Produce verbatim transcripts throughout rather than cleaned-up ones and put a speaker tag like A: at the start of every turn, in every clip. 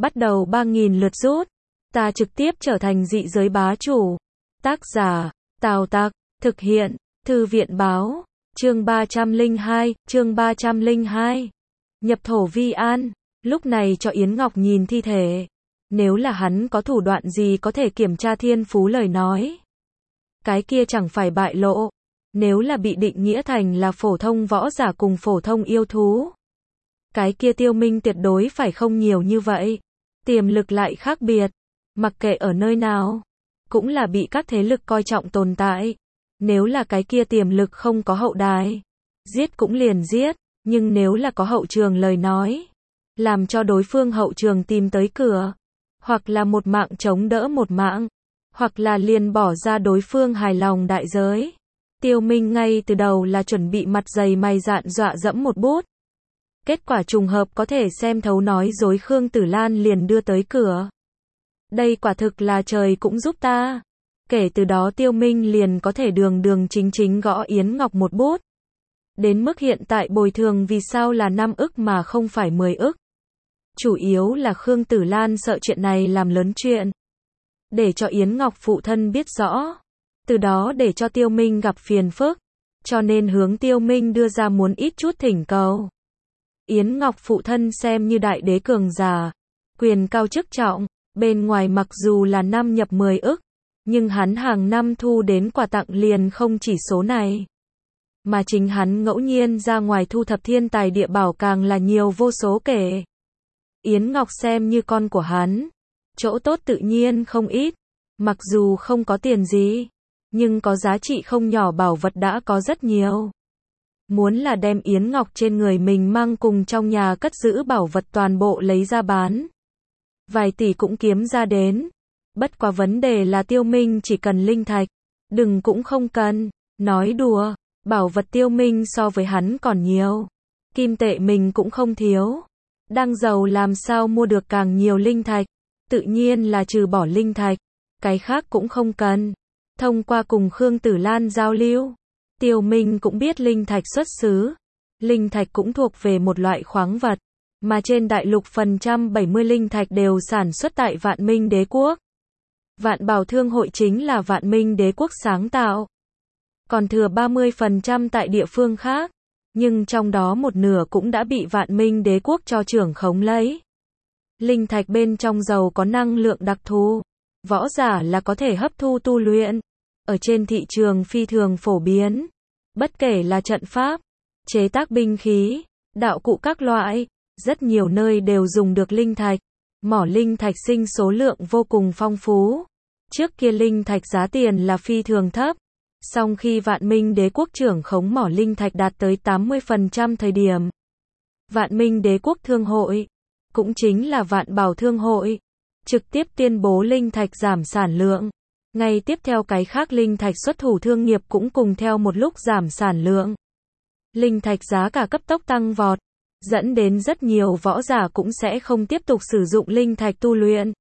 A: bắt đầu ba nghìn lượt rút. Ta trực tiếp trở thành dị giới bá chủ. Tác giả, Tào Tặc, thực hiện, Thư viện báo, chương ba trăm lẻ hai, chương ba trăm lẻ hai. Nhập thổ vi an, lúc này cho Yến Ngọc nhìn thi thể. Nếu là hắn có thủ đoạn gì có thể kiểm tra thiên phú lời nói. Cái kia chẳng phải bại lộ. Nếu là bị định nghĩa thành là phổ thông võ giả cùng phổ thông yêu thú. Cái kia Tiêu Minh tuyệt đối phải không nhiều như vậy. Tiềm lực lại khác biệt. Mặc kệ ở nơi nào. Cũng là bị các thế lực coi trọng tồn tại. Nếu là cái kia tiềm lực không có hậu đài. Giết cũng liền giết. Nhưng nếu là có hậu trường lời nói. Làm cho đối phương hậu trường tìm tới cửa. Hoặc là một mạng chống đỡ một mạng. Hoặc là liền bỏ ra đối phương hài lòng đại giới. Tiêu Minh ngay từ đầu là chuẩn bị mặt dày mày dạn dọa dẫm một bút. Kết quả trùng hợp có thể xem thấu nói dối Khương Tử Lan liền đưa tới cửa. Đây quả thực là trời cũng giúp ta. Kể từ đó Tiêu Minh liền có thể đường đường chính chính gõ Yến Ngọc một bút. Đến mức hiện tại bồi thường vì sao là năm ức mà không phải mười ức. Chủ yếu là Khương Tử Lan sợ chuyện này làm lớn chuyện. Để cho Yến Ngọc phụ thân biết rõ. Từ đó để cho Tiêu Minh gặp phiền phức. Cho nên hướng Tiêu Minh đưa ra muốn ít chút thỉnh cầu. Yến Ngọc phụ thân xem như đại đế cường giả. Quyền cao chức trọng. Bên ngoài mặc dù là năm nhập mười ức. Nhưng hắn hàng năm thu đến quà tặng liền không chỉ số này. Mà chính hắn ngẫu nhiên ra ngoài thu thập thiên tài địa bảo càng là nhiều vô số kể. Yến Ngọc xem như con của hắn. Chỗ tốt tự nhiên không ít. Mặc dù không có tiền gì. Nhưng có giá trị không nhỏ bảo vật đã có rất nhiều. Muốn là đem Yến Ngọc trên người mình mang cùng trong nhà cất giữ bảo vật toàn bộ lấy ra bán. Vài tỷ cũng kiếm ra đến. Bất quá vấn đề là Tiêu Minh chỉ cần linh thạch. Đừng cũng không cần. Nói đùa. Bảo vật Tiêu Minh so với hắn còn nhiều. Kim tệ mình cũng không thiếu. Đang giàu làm sao mua được càng nhiều linh thạch. Tự nhiên là trừ bỏ linh thạch. Cái khác cũng không cần. Thông qua cùng Khương Tử Lan giao lưu. Tiêu Minh cũng biết linh thạch xuất xứ. Linh thạch cũng thuộc về một loại khoáng vật. Mà trên đại lục phần trăm bảy mươi linh thạch đều sản xuất tại Vạn Minh Đế Quốc. Vạn Bảo Thương Hội chính là Vạn Minh Đế Quốc sáng tạo. Còn thừa ba mươi phần trăm tại địa phương khác. Nhưng trong đó một nửa cũng đã bị Vạn Minh Đế Quốc cho trưởng khống lấy. Linh thạch bên trong dầu có năng lượng đặc thù. Võ giả là có thể hấp thu tu luyện. Ở trên thị trường phi thường phổ biến. Bất kể là trận pháp, chế tác binh khí, đạo cụ các loại. Rất nhiều nơi đều dùng được linh thạch. Mỏ linh thạch sinh số lượng vô cùng phong phú. Trước kia linh thạch giá tiền là phi thường thấp. Song khi Vạn Minh Đế Quốc trưởng khống mỏ linh thạch đạt tới tám mươi phần trăm thời điểm. Vạn Minh Đế Quốc Thương Hội, cũng chính là Vạn Bảo Thương Hội, trực tiếp tuyên bố linh thạch giảm sản lượng. Ngay tiếp theo cái khác linh thạch xuất thủ thương nghiệp cũng cùng theo một lúc giảm sản lượng. Linh thạch giá cả cấp tốc tăng vọt. Dẫn đến rất nhiều võ giả cũng sẽ không tiếp tục sử dụng linh thạch tu luyện.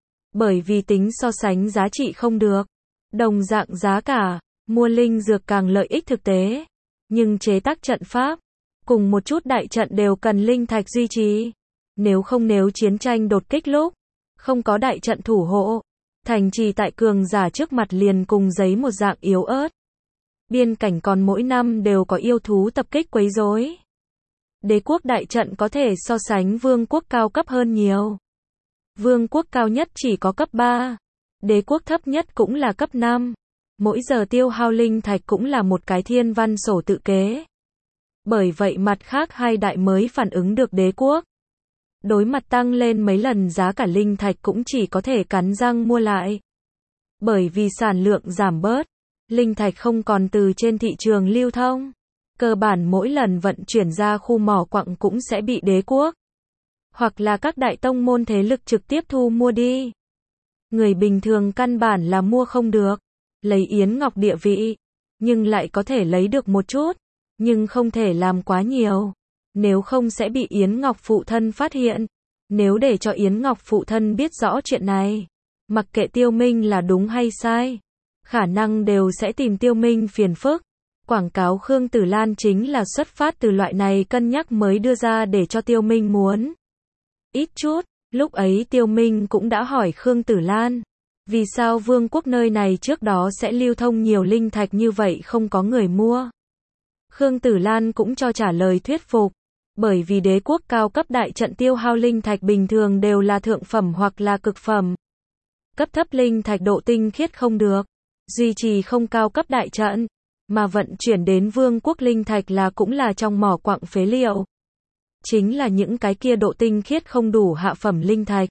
A: Bởi vì tính so sánh giá trị không được. Đồng dạng giá cả, mua linh dược càng lợi ích thực tế. Nhưng chế tác trận pháp, cùng một chút đại trận đều cần linh thạch duy trì. Nếu không nếu chiến tranh đột kích lúc, không có đại trận thủ hộ. Thành trì tại cường giả trước mặt liền cùng giấy một dạng yếu ớt. Biên cảnh còn mỗi năm đều có yêu thú tập kích quấy rối. Đế quốc đại trận có thể so sánh vương quốc cao cấp hơn nhiều. Vương quốc cao nhất chỉ có cấp ba. Đế quốc thấp nhất cũng là cấp năm. Mỗi giờ tiêu hao linh thạch cũng là một cái thiên văn sổ tự kế. Bởi vậy mặt khác hai đại mới phản ứng được đế quốc. Đối mặt tăng lên mấy lần giá cả linh thạch cũng chỉ có thể cắn răng mua lại. Bởi vì sản lượng giảm bớt. Linh thạch không còn từ trên thị trường lưu thông. Cơ bản mỗi lần vận chuyển ra khu mỏ quặng cũng sẽ bị đế quốc. Hoặc là các đại tông môn thế lực trực tiếp thu mua đi. Người bình thường căn bản là mua không được. Lấy Yến Ngọc địa vị. Nhưng lại có thể lấy được một chút. Nhưng không thể làm quá nhiều. Nếu không sẽ bị Yến Ngọc phụ thân phát hiện. Nếu để cho Yến Ngọc phụ thân biết rõ chuyện này. Mặc kệ Tiêu Minh là đúng hay sai. Khả năng đều sẽ tìm Tiêu Minh phiền phức. Quảng cáo Khương Tử Lan chính là xuất phát từ loại này cân nhắc mới đưa ra để cho Tiêu Minh muốn. Ít chút, Lúc ấy Tiêu Minh cũng đã hỏi Khương Tử Lan, vì sao vương quốc nơi này trước đó sẽ lưu thông nhiều linh thạch như vậy không có người mua. Khương Tử Lan cũng cho trả lời thuyết phục, bởi vì đế quốc cao cấp đại trận tiêu hao linh thạch bình thường đều là thượng phẩm hoặc là cực phẩm. Cấp thấp linh thạch độ tinh khiết không được, duy trì không cao cấp đại trận, mà vận chuyển đến vương quốc linh thạch là cũng là trong mỏ quặng phế liệu. Chính là những cái kia độ tinh khiết không đủ hạ phẩm linh thạch.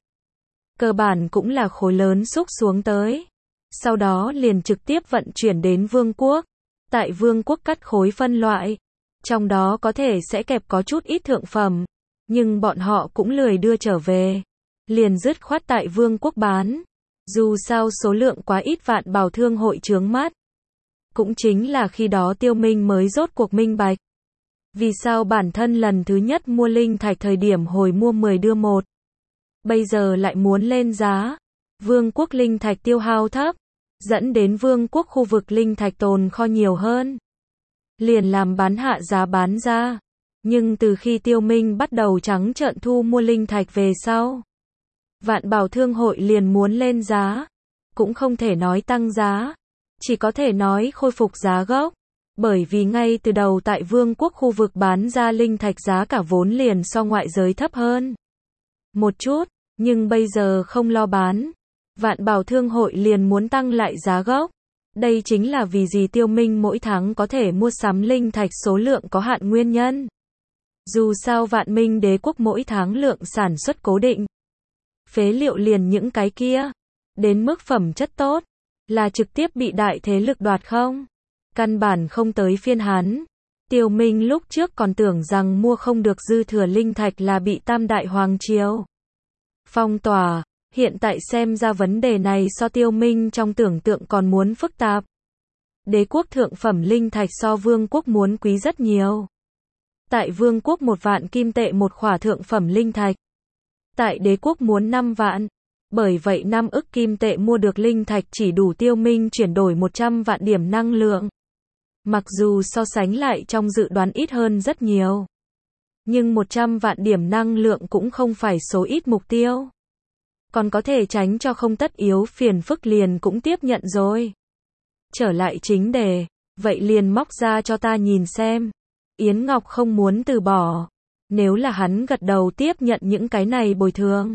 A: Cơ bản cũng là khối lớn xúc xuống tới. Sau đó liền trực tiếp vận chuyển đến vương quốc. Tại vương quốc cắt khối phân loại. Trong đó có thể sẽ kẹp có chút ít thượng phẩm. Nhưng bọn họ cũng lười đưa trở về. Liền dứt khoát tại vương quốc bán. Dù sao số lượng quá ít vạn bảo thương hội chướng mắt. Cũng chính là khi đó Tiêu Minh mới rốt cuộc minh bạch. Vì sao bản thân lần thứ nhất mua linh thạch thời điểm hồi mua mười đưa một. Bây giờ lại muốn lên giá. Vương quốc linh thạch tiêu hao thấp. Dẫn đến vương quốc khu vực linh thạch tồn kho nhiều hơn. Liền làm bán hạ giá bán ra. Nhưng từ khi Tiêu Minh bắt đầu trắng trợn thu mua linh thạch về sau. Vạn bảo thương hội liền muốn lên giá. Cũng không thể nói tăng giá. Chỉ có thể nói khôi phục giá gốc. Bởi vì ngay từ đầu tại vương quốc khu vực bán ra linh thạch giá cả vốn liền so ngoại giới thấp hơn một chút, nhưng bây giờ không lo bán. Vạn bảo thương hội liền muốn tăng lại giá gốc. Đây chính là vì gì Tiêu Minh mỗi tháng có thể mua sắm linh thạch số lượng có hạn nguyên nhân. Dù sao vạn minh đế quốc mỗi tháng lượng sản xuất cố định. Phế liệu liền những cái kia. Đến mức phẩm chất tốt. Là trực tiếp bị đại thế lực đoạt không? Căn bản không tới phiên hắn. Tiêu Minh lúc trước còn tưởng rằng mua không được dư thừa linh thạch là bị Tam Đại Hoàng Triều phong tỏa. Hiện tại xem ra vấn đề này so Tiêu Minh trong tưởng tượng còn muốn phức tạp. Đế quốc thượng phẩm linh thạch so vương quốc muốn quý rất nhiều. Tại vương quốc một vạn kim tệ một khỏa thượng phẩm linh thạch. Tại đế quốc muốn năm vạn. Bởi vậy năm ức kim tệ mua được linh thạch chỉ đủ Tiêu Minh chuyển đổi một trăm vạn điểm năng lượng. Mặc dù so sánh lại trong dự đoán ít hơn rất nhiều. Nhưng một trăm vạn điểm năng lượng cũng không phải số ít mục tiêu. Còn có thể tránh cho không tất yếu phiền phức liền cũng tiếp nhận rồi. Trở lại chính đề, vậy liền móc ra cho ta nhìn xem. Yến Ngọc không muốn từ bỏ. Nếu là hắn gật đầu tiếp nhận những cái này bồi thường.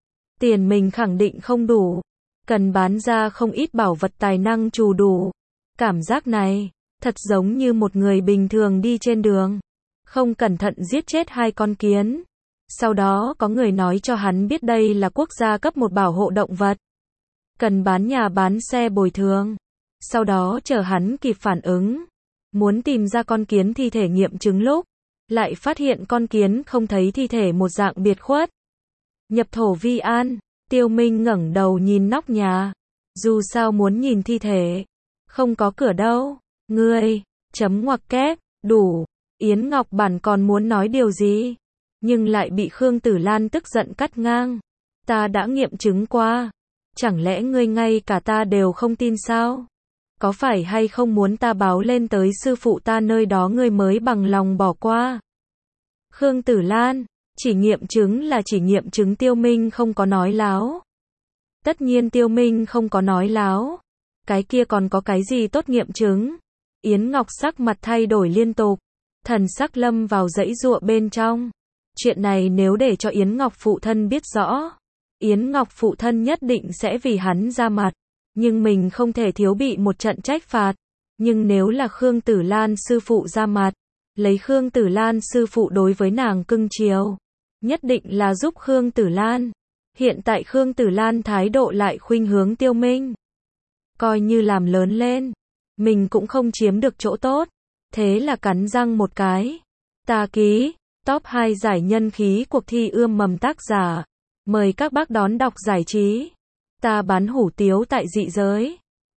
A: Tiền mình khẳng định không đủ. Cần bán ra không ít bảo vật tài năng trù đủ. Cảm giác này, thật giống như một người bình thường đi trên đường. Không cẩn thận giết chết hai con kiến. Sau đó có người nói cho hắn biết đây là quốc gia cấp một bảo hộ động vật. Cần bán nhà bán xe bồi thường. Sau đó chờ hắn kịp phản ứng. Muốn tìm ra con kiến thi thể nghiệm chứng lúc. Lại phát hiện con kiến không thấy thi thể một dạng biệt khuất. Nhập thổ vi an. Tiêu Minh ngẩng đầu nhìn nóc nhà. Dù sao muốn nhìn thi thể. Không có cửa đâu. Ngươi. Chấm ngoặc kép. Đủ. Yến Ngọc Bản còn muốn nói điều gì. Nhưng lại bị Khương Tử Lan tức giận cắt ngang. Ta đã nghiệm chứng qua. Chẳng lẽ ngươi ngay cả ta đều không tin sao? Có phải hay không muốn ta báo lên tới sư phụ ta nơi đó ngươi mới bằng lòng bỏ qua? Khương Tử Lan, chỉ nghiệm chứng là chỉ nghiệm chứng. Tiêu Minh không có nói láo. Tất nhiên Tiêu Minh không có nói láo. Cái kia còn có cái gì tốt nghiệm chứng? Yến Ngọc sắc mặt thay đổi liên tục. Thần sắc lâm vào dãy giụa bên trong. Chuyện này nếu để cho Yến Ngọc phụ thân biết rõ. Yến Ngọc phụ thân nhất định sẽ vì hắn ra mặt. Nhưng mình không thể thiếu bị một trận trách phạt. Nhưng nếu là Khương Tử Lan sư phụ ra mặt. Lấy Khương Tử Lan sư phụ đối với nàng cưng chiều. Nhất định là giúp Khương Tử Lan. Hiện tại Khương Tử Lan thái độ lại khuynh hướng Tiêu Minh. Coi như làm lớn lên. Mình cũng không chiếm được chỗ tốt. Thế là cắn răng một cái. Ta ký. Top hai giải nhân khí cuộc thi ươm mầm tác giả. Mời các bác đón đọc giải trí. Ta bán hủ tiếu tại dị giới.